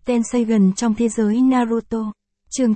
Tenseigan trong thế giới Naruto. Chương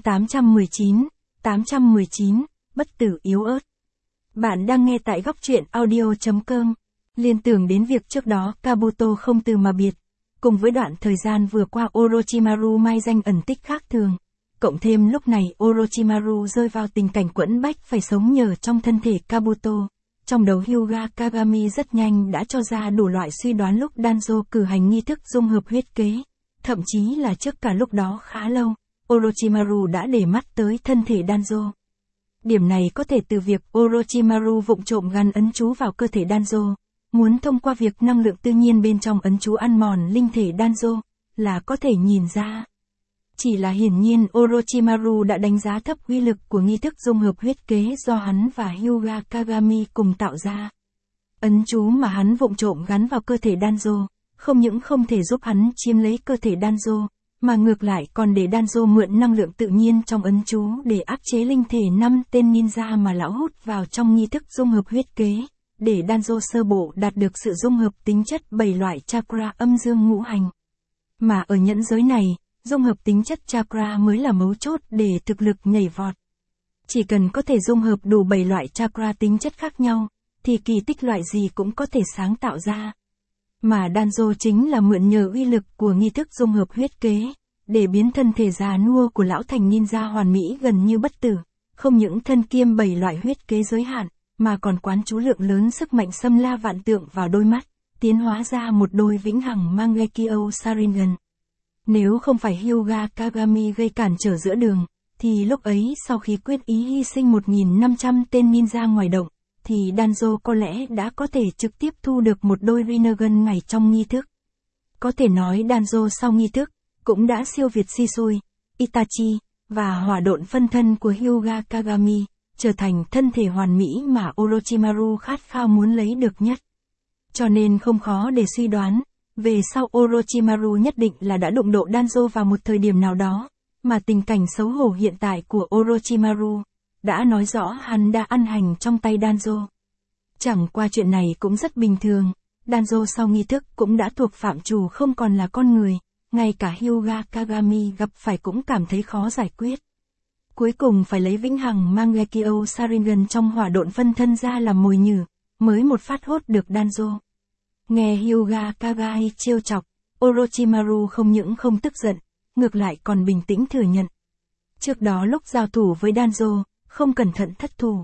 819, bất tử yếu ớt. Bạn đang nghe tại góc truyện audio.com. Liên tưởng đến việc trước đó Kabuto không từ mà biệt, cùng với đoạn thời gian vừa qua Orochimaru mai danh ẩn tích khác thường. Cộng thêm lúc này Orochimaru rơi vào tình cảnh quẫn bách phải sống nhờ trong thân thể Kabuto. Trong đầu Hyuga Kagami rất nhanh đã cho ra đủ loại suy đoán lúc Danzo cử hành nghi thức dung hợp huyết kế. Thậm chí là trước cả lúc đó khá lâu, Orochimaru đã để mắt tới thân thể Danzo. Điểm này có thể từ việc Orochimaru vụng trộm gắn ấn chú vào cơ thể Danzo, muốn thông qua việc năng lượng tự nhiên bên trong ấn chú ăn mòn linh thể Danzo, là có thể nhìn ra. Chỉ là hiển nhiên Orochimaru đã đánh giá thấp uy lực của nghi thức dung hợp huyết kế do hắn và Hyuga Kagami cùng tạo ra. Ấn chú mà hắn vụng trộm gắn vào cơ thể Danzo, không những không thể giúp hắn chiếm lấy cơ thể Danzo, mà ngược lại còn để Danzo mượn năng lượng tự nhiên trong ấn chú để áp chế linh thể 5 tên ninja mà lão hút vào trong nghi thức dung hợp huyết kế, để Danzo sơ bộ đạt được sự dung hợp tính chất 7 loại chakra âm dương ngũ hành. Mà ở nhẫn giới này, dung hợp tính chất chakra mới là mấu chốt để thực lực nhảy vọt. Chỉ cần có thể dung hợp đủ 7 loại chakra tính chất khác nhau, thì kỳ tích loại gì cũng có thể sáng tạo ra. Mà Danzo chính là mượn nhờ uy lực của nghi thức dung hợp huyết kế, để biến thân thể già nua của lão thành ninja hoàn mỹ gần như bất tử, không những thân kiêm 7 loại huyết kế giới hạn, mà còn quán chú lượng lớn sức mạnh xâm la vạn tượng vào đôi mắt, tiến hóa ra một đôi vĩnh hằng Mangekyo Sharingan. Nếu không phải Hyuga Kagami gây cản trở giữa đường, thì lúc ấy sau khi quyết ý hy sinh 1.500 tên ninja ngoài động, thì Danzo có lẽ đã có thể trực tiếp thu được một đôi Rinnegan ngay trong nghi thức. Có thể nói Danzo sau nghi thức, cũng đã siêu việt Shisui, Itachi, và hỏa độn phân thân của Hyuga Kagami, trở thành thân thể hoàn mỹ mà Orochimaru khát khao muốn lấy được nhất. Cho nên không khó để suy đoán, về sau Orochimaru nhất định là đã đụng độ Danzo vào một thời điểm nào đó, mà tình cảnh xấu hổ hiện tại của Orochimaru đã nói rõ hắn đã ăn hành trong tay Danzo. Chẳng qua chuyện này cũng rất bình thường, Danzo sau nghi thức cũng đã thuộc phạm trù không còn là con người, ngay cả Hyuga Kagami gặp phải cũng cảm thấy khó giải quyết. Cuối cùng phải lấy vĩnh hằng Mangekyo Sharingan trong hỏa độn phân thân ra làm mồi nhử, mới một phát hốt được Danzo. Nghe Hyuga Kagami trêu chọc, Orochimaru không những không tức giận, ngược lại còn bình tĩnh thừa nhận. Trước đó lúc giao thủ với Danzo, không cẩn thận thất thủ.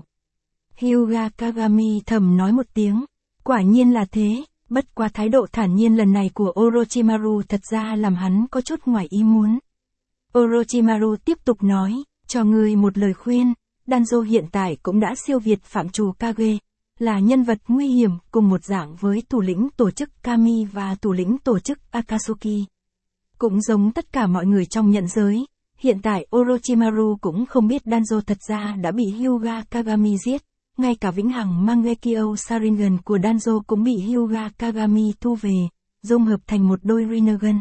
Hyuga Kagami thầm nói một tiếng, quả nhiên là thế, bất qua thái độ thản nhiên lần này của Orochimaru thật ra làm hắn có chút ngoài ý muốn. Orochimaru tiếp tục nói, cho ngươi một lời khuyên, Danzo hiện tại cũng đã siêu việt phạm trù Kage, là nhân vật nguy hiểm cùng một dạng với thủ lĩnh tổ chức Kami và thủ lĩnh tổ chức Akatsuki. Cũng giống tất cả mọi người trong nhận giới, hiện tại Orochimaru cũng không biết Danzo thật ra đã bị Hyuga Kagami giết, ngay cả vĩnh hằng Mangekyo Sharingan của Danzo cũng bị Hyuga Kagami thu về, dung hợp thành một đôi Rinnegan.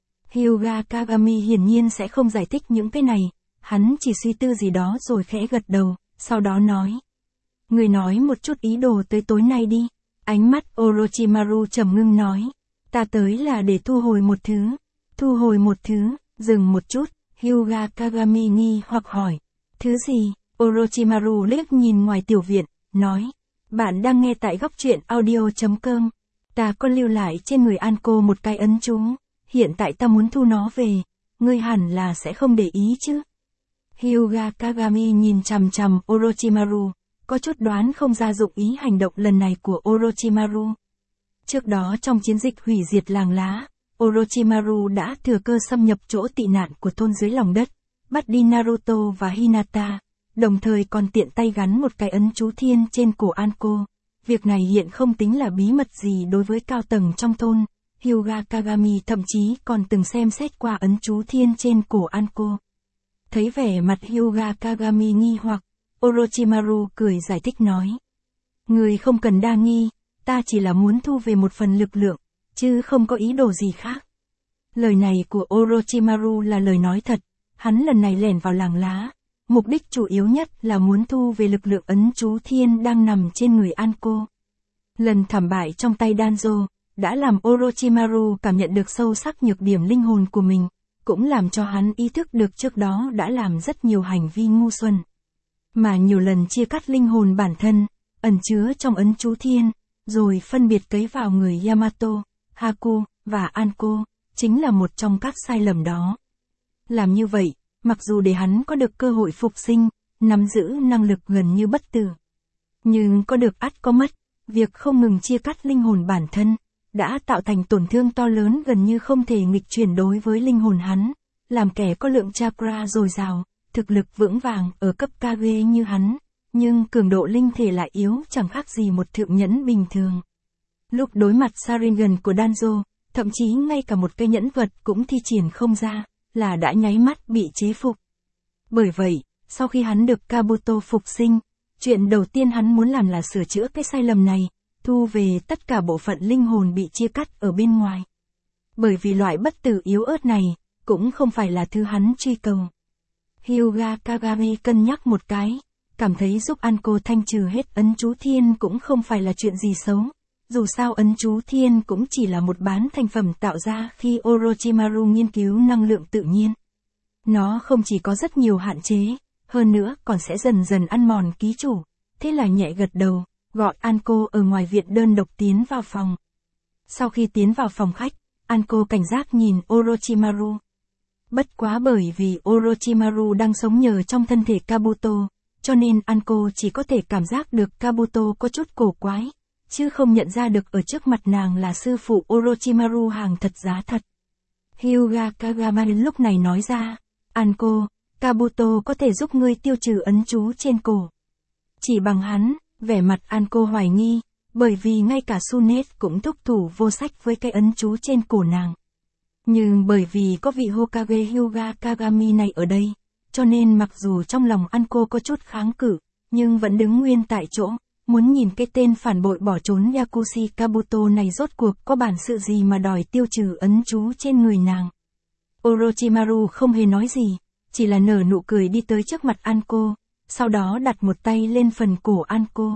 Hyuga Kagami hiển nhiên sẽ không giải thích những cái này, hắn chỉ suy tư gì đó rồi khẽ gật đầu, sau đó nói. Người nói một chút ý đồ tới tối nay đi. Ánh mắt Orochimaru trầm ngưng nói. Ta tới là để thu hồi một thứ. Thu hồi một thứ, dừng một chút, Hyuga Kagami nghi hoặc hỏi. Thứ gì? Orochimaru liếc nhìn ngoài tiểu viện, nói. Bạn đang nghe tại góc truyện audio.com. Ta có lưu lại trên người Anko một cái ấn chú. Hiện tại ta muốn thu nó về. Ngươi hẳn là sẽ không để ý chứ. Hyuga Kagami nhìn chằm chằm Orochimaru, có chút đoán không ra dụng ý hành động lần này của Orochimaru. Trước đó trong chiến dịch hủy diệt làng lá, Orochimaru đã thừa cơ xâm nhập chỗ tị nạn của thôn dưới lòng đất, bắt đi Naruto và Hinata, đồng thời còn tiện tay gắn một cái ấn chú thiên trên cổ Anko. Việc này hiện không tính là bí mật gì đối với cao tầng trong thôn, Hyuga Kagami thậm chí còn từng xem xét qua ấn chú thiên trên cổ Anko. Thấy vẻ mặt Hyuga Kagami nghi hoặc, Orochimaru cười giải thích nói. Người không cần đa nghi, ta chỉ là muốn thu về một phần lực lượng, chứ không có ý đồ gì khác. Lời này của Orochimaru là lời nói thật, hắn lần này lẻn vào làng lá, mục đích chủ yếu nhất là muốn thu về lực lượng ấn chú thiên đang nằm trên người Anko. Lần thảm bại trong tay Danzo, đã làm Orochimaru cảm nhận được sâu sắc nhược điểm linh hồn của mình, cũng làm cho hắn ý thức được trước đó đã làm rất nhiều hành vi ngu xuẩn. Mà nhiều lần chia cắt linh hồn bản thân, ẩn chứa trong ấn chú thiên, rồi phân biệt cấy vào người Yamato, Haku, và Anko, chính là một trong các sai lầm đó. Làm như vậy, mặc dù để hắn có được cơ hội phục sinh, nắm giữ năng lực gần như bất tử. Nhưng có được ắt có mất, việc không ngừng chia cắt linh hồn bản thân, đã tạo thành tổn thương to lớn gần như không thể nghịch chuyển đối với linh hồn hắn, làm kẻ có lượng chakra dồi dào, thực lực vững vàng ở cấp Kage như hắn, nhưng cường độ linh thể lại yếu chẳng khác gì một thượng nhẫn bình thường. Lúc đối mặt Sharingan của Danzo, thậm chí ngay cả một cây nhẫn vật cũng thi triển không ra, là đã nháy mắt bị chế phục. Bởi vậy, sau khi hắn được Kabuto phục sinh, chuyện đầu tiên hắn muốn làm là sửa chữa cái sai lầm này, thu về tất cả bộ phận linh hồn bị chia cắt ở bên ngoài. Bởi vì loại bất tử yếu ớt này, cũng không phải là thứ hắn truy cầu. Hyuga Kagami cân nhắc một cái, cảm thấy giúp Anko thanh trừ hết ấn chú thiên cũng không phải là chuyện gì xấu. Dù sao ấn chú thiên cũng chỉ là một bán thành phẩm tạo ra khi Orochimaru nghiên cứu năng lượng tự nhiên. Nó không chỉ có rất nhiều hạn chế, hơn nữa còn sẽ dần dần ăn mòn ký chủ. Thế là nhẹ gật đầu, gọi Anko ở ngoài viện đơn độc tiến vào phòng. Sau khi tiến vào phòng khách, Anko cảnh giác nhìn Orochimaru. Bất quá bởi vì Orochimaru đang sống nhờ trong thân thể Kabuto, cho nên Anko chỉ có thể cảm giác được Kabuto có chút cổ quái, chứ không nhận ra được ở trước mặt nàng là sư phụ Orochimaru hàng thật giá thật. Hyuga Kagami lúc này nói ra, Anko, Kabuto có thể giúp ngươi tiêu trừ ấn chú trên cổ. Chỉ bằng hắn, vẻ mặt Anko hoài nghi, bởi vì ngay cả Tsunade cũng thúc thủ vô sách với cái ấn chú trên cổ nàng. Nhưng bởi vì có vị Hokage Hyuga Kagami này ở đây, cho nên mặc dù trong lòng Anko có chút kháng cự, nhưng vẫn đứng nguyên tại chỗ, muốn nhìn cái tên phản bội bỏ trốn Yakushi Kabuto này rốt cuộc có bản sự gì mà đòi tiêu trừ ấn chú trên người nàng. Orochimaru không hề nói gì, chỉ là nở nụ cười đi tới trước mặt Anko, sau đó đặt một tay lên phần cổ Anko.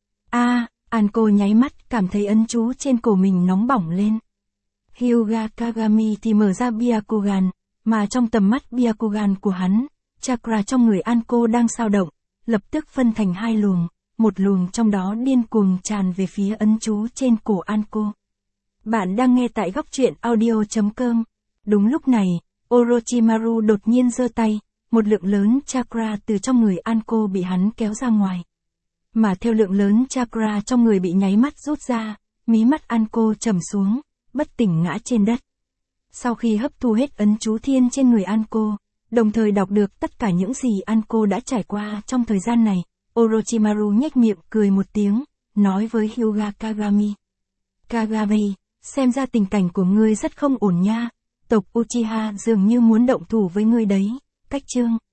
Anko nháy mắt cảm thấy ấn chú trên cổ mình nóng bỏng lên. Hyuga Kagami thì mở ra Byakugan, mà trong tầm mắt Byakugan của hắn, chakra trong người Anko đang dao động, lập tức phân thành hai luồng, một luồng trong đó điên cuồng tràn về phía ấn chú trên cổ Anko. Bạn đang nghe tại góc truyện audio.com. Đúng lúc này, Orochimaru đột nhiên giơ tay, một lượng lớn chakra từ trong người Anko bị hắn kéo ra ngoài. Mà theo lượng lớn chakra trong người bị nháy mắt rút ra, mí mắt Anko trầm xuống, bất tỉnh ngã trên đất. Sau khi hấp thu hết ấn chú thiên trên người Anko, đồng thời đọc được tất cả những gì Anko đã trải qua trong thời gian này, Orochimaru nhếch miệng cười một tiếng, nói với Hyuga Kagami. Kagami, xem ra tình cảnh của ngươi rất không ổn nha, tộc Uchiha dường như muốn động thủ với ngươi đấy, cách chương.